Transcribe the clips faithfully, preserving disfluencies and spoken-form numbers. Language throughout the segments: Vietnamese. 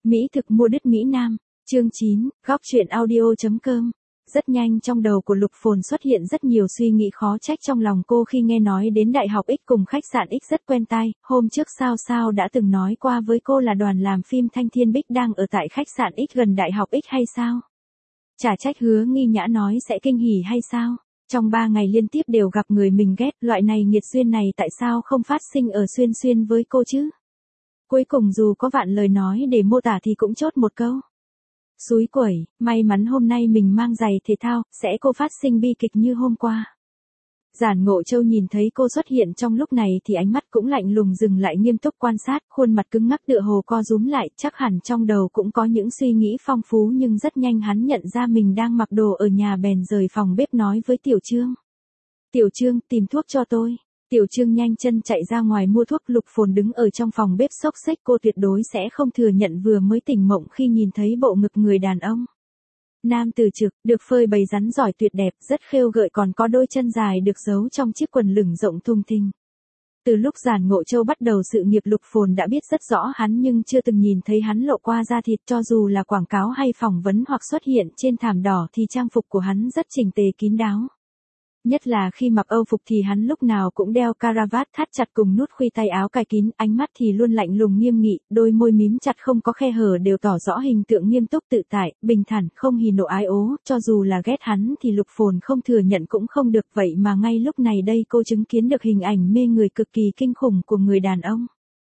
Mỹ thực mua đứt Mỹ Nam, chương chín, góc truyện audio.com. Rất nhanh trong đầu của Lục Phồn xuất hiện rất nhiều suy nghĩ khó trách trong lòng cô khi nghe nói đến Đại học X cùng khách sạn X rất quen tai, hôm trước Sao Sao đã từng nói qua với cô là đoàn làm phim Thanh Thiên Bích đang ở tại khách sạn X gần Đại học X hay sao? Chả trách Hứa Nghi Nhã nói sẽ kinh hỉ hay sao? Trong ba ngày liên tiếp đều gặp người mình ghét, loại này nghiệt duyên này tại sao không phát sinh ở Xuyên Xuyên với cô chứ? Cuối cùng dù có vạn lời nói để mô tả thì cũng chốt một câu. Xúi quẩy, may mắn hôm nay mình mang giày thể thao, sẽ cô phát sinh bi kịch như hôm qua. Giản Ngộ Châu nhìn thấy cô xuất hiện trong lúc này thì ánh mắt cũng lạnh lùng dừng lại nghiêm túc quan sát, khuôn mặt cứng ngắc tựa hồ co rúm lại, chắc hẳn trong đầu cũng có những suy nghĩ phong phú nhưng rất nhanh hắn nhận ra mình đang mặc đồ ở nhà bèn rời phòng bếp nói với Tiểu Trương. Tiểu Trương, tìm thuốc cho tôi. Tiểu Trương nhanh chân chạy ra ngoài mua thuốc. Lục Phồn đứng ở trong phòng bếp xốc xếch, cô tuyệt đối sẽ không thừa nhận vừa mới tỉnh mộng khi nhìn thấy bộ ngực người đàn ông. Nam từ trực, được phơi bày rắn giỏi tuyệt đẹp, rất khêu gợi còn có đôi chân dài được giấu trong chiếc quần lửng rộng thùng thình. Từ lúc Giản Ngộ Châu bắt đầu sự nghiệp Lục Phồn đã biết rất rõ hắn nhưng chưa từng nhìn thấy hắn lộ qua da thịt, cho dù là quảng cáo hay phỏng vấn hoặc xuất hiện trên thảm đỏ thì trang phục của hắn rất chỉnh tề kín đáo. Nhất là khi mặc Âu phục thì hắn lúc nào cũng đeo caravat thắt chặt cùng nút khuy tay áo cài kín, ánh mắt thì luôn lạnh lùng nghiêm nghị, đôi môi mím chặt không có khe hở đều tỏ rõ hình tượng nghiêm túc tự tại, bình thản, không hỉ nộ ái ố, cho dù là ghét hắn thì Lục Phồn không thừa nhận cũng không được, vậy mà ngay lúc này đây cô chứng kiến được hình ảnh mê người cực kỳ kinh khủng của người đàn ông.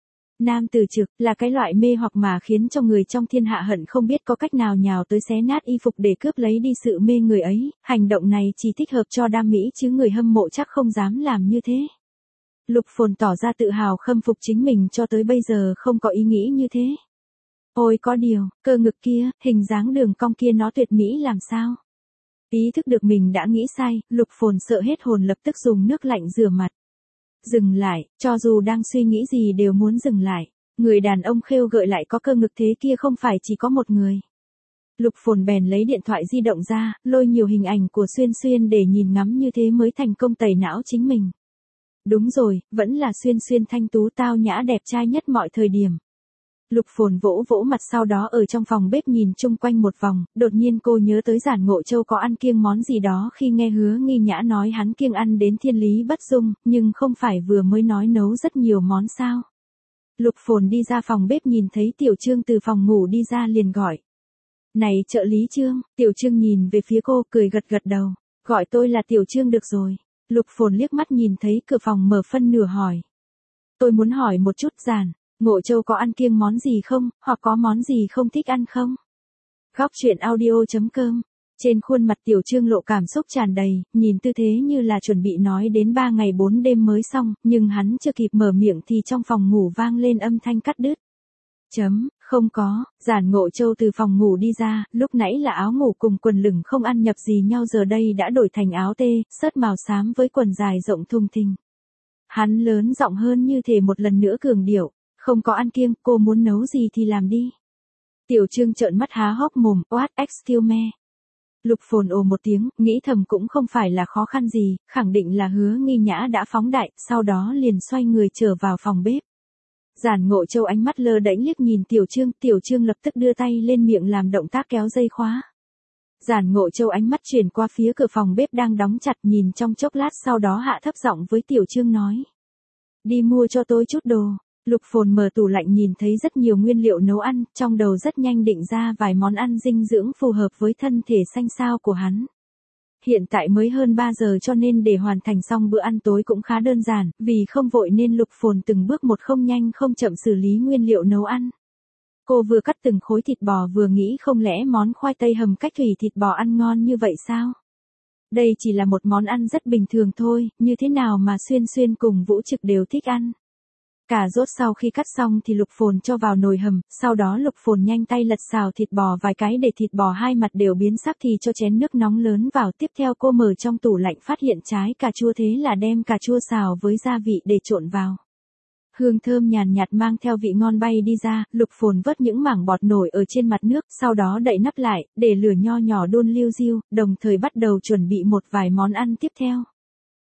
Nam từ trực, là cái loại mê hoặc mà khiến cho người trong thiên hạ hận không biết có cách nào nhào tới xé nát y phục để cướp lấy đi sự mê người ấy, hành động này chỉ thích hợp cho đam mỹ chứ người hâm mộ chắc không dám làm như thế. Lục Phồn tỏ ra tự hào khâm phục chính mình, cho tới bây giờ không có ý nghĩ như thế. Ôi có điều, cơ ngực kia, hình dáng đường cong kia nó tuyệt mỹ làm sao? Ý thức được mình đã nghĩ sai, Lục Phồn sợ hết hồn lập tức dùng nước lạnh rửa mặt. Dừng lại, cho dù đang suy nghĩ gì đều muốn dừng lại. Người đàn ông khêu gợi lại có cơ ngực thế kia không phải chỉ có một người. Lục Phồn bèn lấy điện thoại di động ra, lôi nhiều hình ảnh của Xuyên Xuyên để nhìn ngắm, như thế mới thành công tẩy não chính mình. Đúng rồi, vẫn là Xuyên Xuyên thanh tú tao nhã đẹp trai nhất mọi thời điểm. Lục Phồn vỗ vỗ mặt, sau đó ở trong phòng bếp nhìn chung quanh một vòng, đột nhiên cô nhớ tới Giản Ngộ Châu có ăn kiêng món gì đó khi nghe Hứa Nghi Nhã nói hắn kiêng ăn đến thiên lý bất dung, nhưng không phải vừa mới nói nấu rất nhiều món sao. Lục Phồn đi ra phòng bếp nhìn thấy Tiểu Trương từ phòng ngủ đi ra liền gọi. Này trợ lý Trương, Tiểu Trương nhìn về phía cô cười gật gật đầu, gọi tôi là Tiểu Trương được rồi. Lục Phồn liếc mắt nhìn thấy cửa phòng mở phân nửa hỏi. Tôi muốn hỏi một chút Giản Ngộ Châu có ăn kiêng món gì không, hoặc có món gì không thích ăn không? Góc truyện audio.com. Trên khuôn mặt Tiểu Trương lộ cảm xúc tràn đầy, nhìn tư thế như là chuẩn bị nói đến ba ngày bốn đêm mới xong, nhưng hắn chưa kịp mở miệng thì trong phòng ngủ vang lên âm thanh cắt đứt. Chấm, không có. Giản Ngộ Châu từ phòng ngủ đi ra, lúc nãy là áo ngủ cùng quần lửng không ăn nhập gì nhau, giờ đây đã đổi thành áo tê, sớt màu xám với quần dài rộng thùng thình. Hắn lớn giọng hơn như thể một lần nữa cường điệu. Không có ăn kiêng, cô muốn nấu gì thì làm đi. Tiểu Trương trợn mắt há hốc mồm, what, excuse me. Lục Phồn ồ một tiếng, nghĩ thầm cũng không phải là khó khăn gì, khẳng định là Hứa Nghi Nhã đã phóng đại, sau đó liền xoay người trở vào phòng bếp. Giản Ngộ Châu ánh mắt lơ đễnh liếc nhìn Tiểu Trương, Tiểu Trương lập tức đưa tay lên miệng làm động tác kéo dây khóa. Giản Ngộ Châu ánh mắt chuyển qua phía cửa phòng bếp đang đóng chặt, nhìn trong chốc lát sau đó hạ thấp giọng với Tiểu Trương nói. Đi mua cho tôi chút đồ. Lục Phồn mở tủ lạnh nhìn thấy rất nhiều nguyên liệu nấu ăn, trong đầu rất nhanh định ra vài món ăn dinh dưỡng phù hợp với thân thể xanh xao của hắn. Hiện tại mới hơn ba giờ cho nên để hoàn thành xong bữa ăn tối cũng khá đơn giản, vì không vội nên Lục Phồn từng bước một không nhanh không chậm xử lý nguyên liệu nấu ăn. Cô vừa cắt từng khối thịt bò vừa nghĩ không lẽ món khoai tây hầm cách thủy thịt bò ăn ngon như vậy sao? Đây chỉ là một món ăn rất bình thường thôi, như thế nào mà Xuyên Xuyên cùng Vũ Trực đều thích ăn. Cà rốt sau khi cắt xong thì Lục Phồn cho vào nồi hầm, sau đó Lục Phồn nhanh tay lật xào thịt bò vài cái để thịt bò hai mặt đều biến sắc thì cho chén nước nóng lớn vào, tiếp theo cô mở trong tủ lạnh phát hiện trái cà chua, thế là đem cà chua xào với gia vị để trộn vào. Hương thơm nhàn nhạt mang theo vị ngon bay đi ra, Lục Phồn vớt những mảng bọt nổi ở trên mặt nước, sau đó đậy nắp lại, để lửa nho nhỏ đun liu riu, đồng thời bắt đầu chuẩn bị một vài món ăn tiếp theo.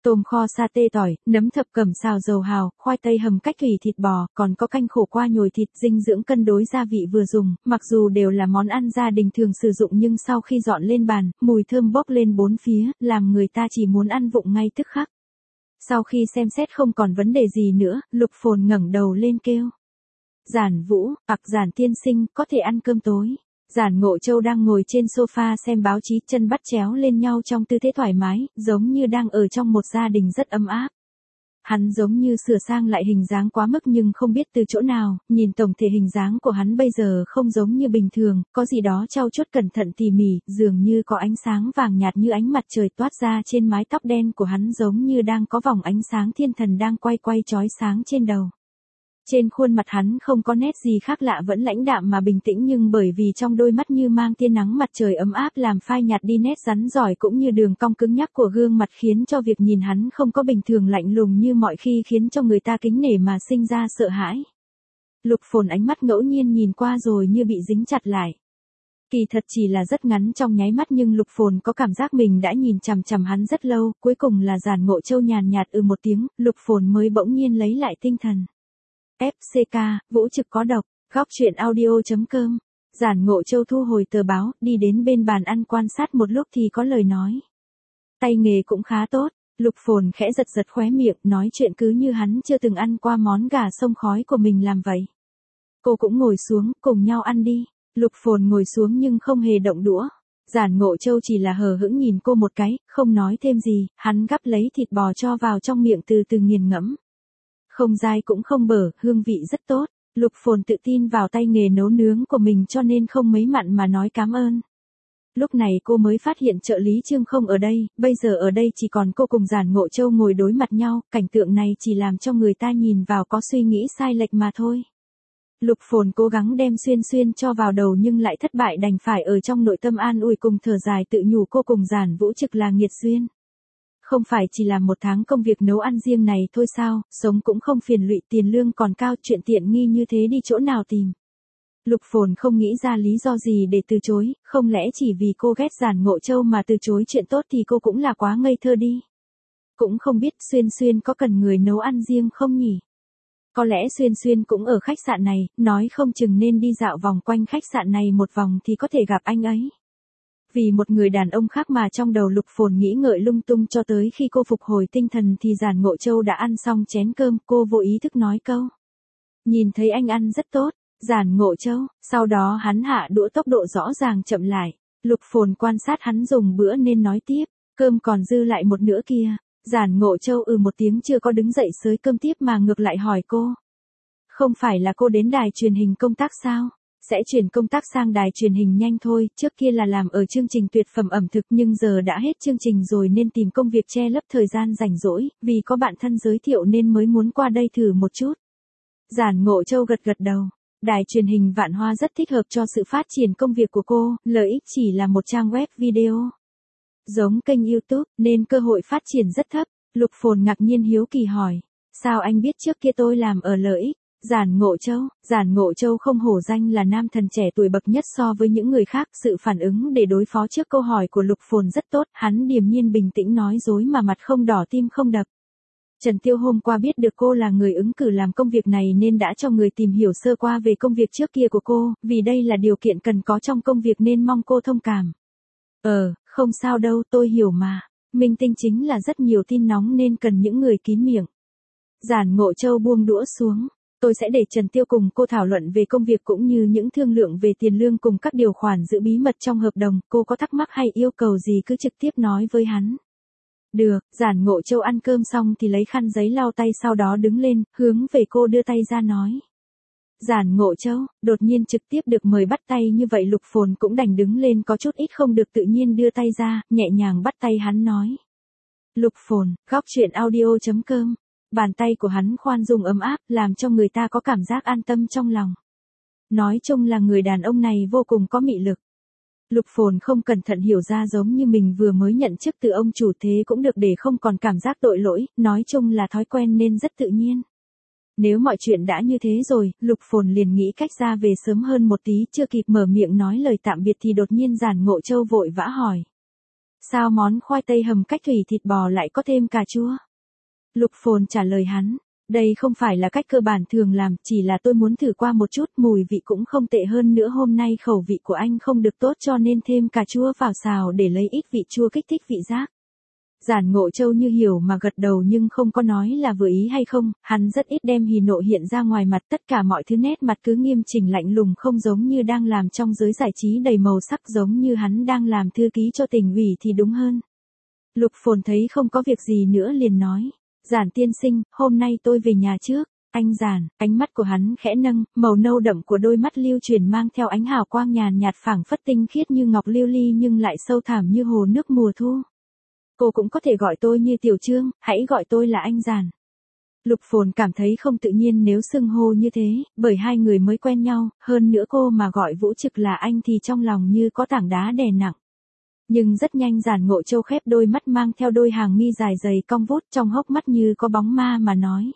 tôm kho sa tê tỏi, nấm thập cẩm xào dầu hào, khoai tây hầm cách thủy thịt bò, còn có canh khổ qua nhồi thịt, dinh dưỡng cân đối gia vị vừa dùng, mặc dù đều là món ăn gia đình thường sử dụng nhưng sau khi dọn lên bàn, mùi thơm bốc lên bốn phía, làm người ta chỉ muốn ăn vụng ngay tức khắc. Sau khi xem xét không còn vấn đề gì nữa, Lục Phồn ngẩng đầu lên kêu. Giản Vũ, ặc Giản tiên sinh, có thể ăn cơm tối. Giản Ngộ Châu đang ngồi trên sofa xem báo chí, chân bắt chéo lên nhau trong tư thế thoải mái, giống như đang ở trong một gia đình rất ấm áp. Hắn giống như sửa sang lại hình dáng quá mức nhưng không biết từ chỗ nào, nhìn tổng thể hình dáng của hắn bây giờ không giống như bình thường, có gì đó trau chuốt cẩn thận tỉ mỉ, dường như có ánh sáng vàng nhạt như ánh mặt trời toát ra trên mái tóc đen của hắn, giống như đang có vòng ánh sáng thiên thần đang quay quay chói sáng trên đầu. Trên khuôn mặt hắn không có nét gì khác lạ, vẫn lãnh đạm mà bình tĩnh, nhưng bởi vì trong đôi mắt như mang tia nắng mặt trời ấm áp làm phai nhạt đi nét rắn rỏi cũng như đường cong cứng nhắc của gương mặt, khiến cho việc nhìn hắn không có bình thường lạnh lùng như mọi khi, khiến cho người ta kính nể mà sinh ra sợ hãi. Lục Phồn ánh mắt ngẫu nhiên nhìn qua rồi như bị dính chặt lại. Kỳ thật chỉ là rất ngắn trong nháy mắt nhưng Lục Phồn có cảm giác mình đã nhìn chằm chằm hắn rất lâu, cuối cùng là Giản Ngộ Châu nhàn nhạt ừ một tiếng, Lục Phồn mới bỗng nhiên lấy lại tinh thần. ép xê ca, Vũ Trực có độc, góc truyện audio chấm com. Giản Ngộ Châu thu hồi tờ báo, đi đến bên bàn ăn quan sát một lúc thì có lời nói. Tay nghề cũng khá tốt. Lục Phồn khẽ giật giật khóe miệng, nói chuyện cứ như hắn chưa từng ăn qua món gà sông khói của mình làm vậy. Cô cũng ngồi xuống, cùng nhau ăn đi. Lục Phồn ngồi xuống nhưng không hề động đũa. Giản Ngộ Châu chỉ là hờ hững nhìn cô một cái, không nói thêm gì, hắn gắp lấy thịt bò cho vào trong miệng từ từ nghiền ngẫm. Không dai cũng không bở, hương vị rất tốt. Lục Phồn tự tin vào tay nghề nấu nướng của mình cho nên không mấy mặn mà nói cảm ơn. Lúc này cô mới phát hiện trợ lý Trương không ở đây, bây giờ ở đây chỉ còn cô cùng Giản Ngộ Châu ngồi đối mặt nhau, cảnh tượng này chỉ làm cho người ta nhìn vào có suy nghĩ sai lệch mà thôi. Lục Phồn cố gắng đem Xuyên Xuyên cho vào đầu nhưng lại thất bại, đành phải ở trong nội tâm an ủi cùng thở dài tự nhủ cô cùng Giản Vũ Trực là nghiệt duyên. Không phải chỉ làm một tháng công việc nấu ăn riêng này thôi sao, sống cũng không phiền lụy, tiền lương còn cao, chuyện tiện nghi như thế đi chỗ nào tìm. Lục Phồn không nghĩ ra lý do gì để từ chối, không lẽ chỉ vì cô ghét Giản Ngộ Châu mà từ chối chuyện tốt thì cô cũng là quá ngây thơ đi. Cũng không biết Xuyên Xuyên có cần người nấu ăn riêng không nhỉ? Có lẽ Xuyên Xuyên cũng ở khách sạn này, nói không chừng nên đi dạo vòng quanh khách sạn này một vòng thì có thể gặp anh ấy. Vì một người đàn ông khác mà trong đầu Lục Phồn nghĩ ngợi lung tung cho tới khi cô phục hồi tinh thần thì Giản Ngộ Châu đã ăn xong chén cơm, cô vô ý thức nói câu. Nhìn thấy anh ăn rất tốt, Giản Ngộ Châu, sau đó hắn hạ đũa tốc độ rõ ràng chậm lại. Lục Phồn quan sát hắn dùng bữa nên nói tiếp, cơm còn dư lại một nửa kia. Giản Ngộ Châu ừ một tiếng chưa có đứng dậy xới cơm tiếp mà ngược lại hỏi cô. Không phải là cô đến đài truyền hình công tác sao? Sẽ chuyển công tác sang đài truyền hình nhanh thôi, trước kia là làm ở chương trình tuyệt phẩm ẩm thực nhưng giờ đã hết chương trình rồi nên tìm công việc che lấp thời gian rảnh rỗi, vì có bạn thân giới thiệu nên mới muốn qua đây thử một chút. Giản Ngộ Châu gật gật đầu, đài truyền hình Vạn Hoa rất thích hợp cho sự phát triển công việc của cô, lợi ích chỉ là một trang web video. Giống kênh YouTube nên cơ hội phát triển rất thấp. Lục Phồn ngạc nhiên hiếu kỳ hỏi, sao anh biết trước kia tôi làm ở lợi ích? Giản Ngộ Châu, Giản Ngộ Châu không hổ danh là nam thần trẻ tuổi bậc nhất so với những người khác, sự phản ứng để đối phó trước câu hỏi của Lục Phồn rất tốt, hắn điềm nhiên bình tĩnh nói dối mà mặt không đỏ tim không đập. Trần Tiêu hôm qua biết được cô là người ứng cử làm công việc này nên đã cho người tìm hiểu sơ qua về công việc trước kia của cô, vì đây là điều kiện cần có trong công việc nên mong cô thông cảm. Ờ, không sao đâu, tôi hiểu mà. Minh tinh chính là rất nhiều tin nóng nên cần những người kín miệng. Giản Ngộ Châu buông đũa xuống. Tôi sẽ để Trần Tiêu cùng cô thảo luận về công việc cũng như những thương lượng về tiền lương cùng các điều khoản giữ bí mật trong hợp đồng. Cô có thắc mắc hay yêu cầu gì cứ trực tiếp nói với hắn. Được, Giản Ngộ Châu ăn cơm xong thì lấy khăn giấy lau tay, sau đó đứng lên, hướng về cô đưa tay ra nói. Giản Ngộ Châu, đột nhiên trực tiếp được mời bắt tay như vậy Lục Phồn cũng đành đứng lên, có chút ít không được tự nhiên đưa tay ra, nhẹ nhàng bắt tay hắn nói. Lục Phồn, góc truyện audio chấm com. Bàn tay của hắn khoan dung ấm áp, làm cho người ta có cảm giác an tâm trong lòng. Nói chung là người đàn ông này vô cùng có mị lực. Lục Phồn không cẩn thận hiểu ra giống như mình vừa mới nhận chức từ ông chủ, thế cũng được để không còn cảm giác tội lỗi, nói chung là thói quen nên rất tự nhiên. Nếu mọi chuyện đã như thế rồi, Lục Phồn liền nghĩ cách ra về sớm hơn một tí, chưa kịp mở miệng nói lời tạm biệt thì đột nhiên Giản Ngộ Châu vội vã hỏi. Sao món khoai tây hầm cách thủy thịt bò lại có thêm cà chua? Lục Phồn trả lời hắn, đây không phải là cách cơ bản thường làm, chỉ là tôi muốn thử qua một chút, mùi vị cũng không tệ, hơn nữa hôm nay khẩu vị của anh không được tốt cho nên thêm cà chua vào xào để lấy ít vị chua kích thích vị giác. Giản Ngộ Châu như hiểu mà gật đầu nhưng không có nói là vừa ý hay không, hắn rất ít đem hỉ nộ hiện ra ngoài mặt, tất cả mọi thứ nét mặt cứ nghiêm chỉnh lạnh lùng, không giống như đang làm trong giới giải trí đầy màu sắc, giống như hắn đang làm thư ký cho tỉnh ủy thì đúng hơn. Lục Phồn thấy không có việc gì nữa liền nói, Giản tiên sinh, hôm nay tôi về nhà trước. Anh Giản, ánh mắt của hắn khẽ nâng, màu nâu đậm của đôi mắt lưu chuyển mang theo ánh hào quang nhàn nhạt phảng phất tinh khiết như ngọc lưu ly nhưng lại sâu thẳm như hồ nước mùa thu. Cô cũng có thể gọi tôi như Tiểu Trương, hãy gọi tôi là anh Giản. Lục Phồn cảm thấy không tự nhiên nếu xưng hô như thế, bởi hai người mới quen nhau, hơn nữa cô mà gọi Vũ Trực là anh thì trong lòng như có tảng đá đè nặng. Nhưng rất nhanh Giản Ngộ Châu khép đôi mắt mang theo đôi hàng mi dài dày cong vút, trong hốc mắt như có bóng ma mà nói.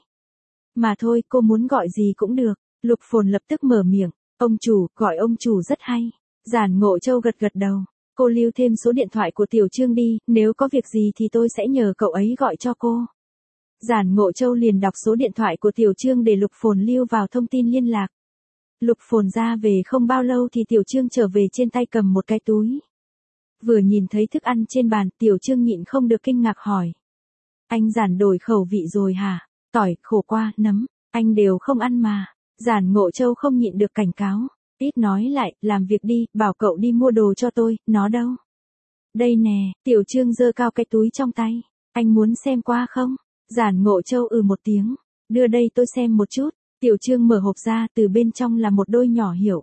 Mà thôi, cô muốn gọi gì cũng được. Lục Phồn lập tức mở miệng, ông chủ, gọi ông chủ rất hay. Giản Ngộ Châu gật gật đầu, cô lưu thêm số điện thoại của Tiểu Trương đi, nếu có việc gì thì tôi sẽ nhờ cậu ấy gọi cho cô. Giản Ngộ Châu liền đọc số điện thoại của Tiểu Trương để Lục Phồn lưu vào thông tin liên lạc. Lục Phồn ra về không bao lâu thì Tiểu Trương trở về trên tay cầm một cái túi. Vừa nhìn thấy thức ăn trên bàn, Tiểu Trương nhịn không được kinh ngạc hỏi. Anh Giản đổi khẩu vị rồi hả? Tỏi, khổ qua, nấm, anh đều không ăn mà. Giản Ngộ Châu không nhịn được cảnh cáo. Ít nói lại, làm việc đi, bảo cậu đi mua đồ cho tôi, nó đâu? Đây nè, Tiểu Trương giơ cao cái túi trong tay. Anh muốn xem qua không? Giản Ngộ Châu ừ một tiếng. Đưa đây tôi xem một chút. Tiểu Trương mở hộp ra, từ bên trong là một đôi nhỏ hiểu.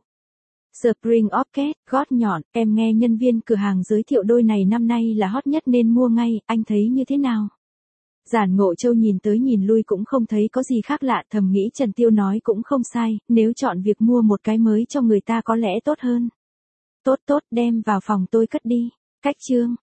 Spring Orchid, gót nhọn, em nghe nhân viên cửa hàng giới thiệu đôi này năm nay là hot nhất nên mua ngay, anh thấy như thế nào? Giản Ngộ Châu nhìn tới nhìn lui cũng không thấy có gì khác lạ, thầm nghĩ Trần Tiêu nói cũng không sai, nếu chọn việc mua một cái mới cho người ta có lẽ tốt hơn. Tốt tốt, đem vào phòng tôi cất đi. Cách chương